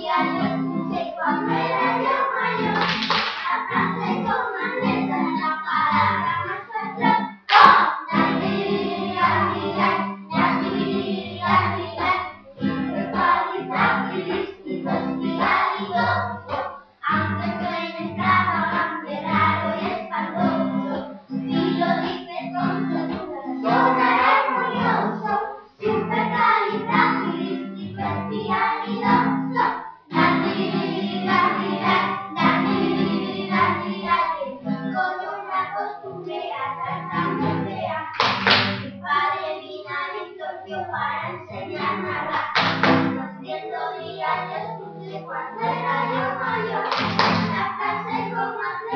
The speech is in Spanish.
día yo escuché cuando era yo mayor. La frase con más letras, la palabra más fuerte. Aunque suene extravagante, raro y espantoso, si lo dices con segura, sonará armonioso. Supercalifragilisticoespialidoso. Con una costumbre a tartamudear. Mi padre Vinarito dio para enseñarme a hablar. Los 100 días yo escuché cuando era yo mayor. La frase con más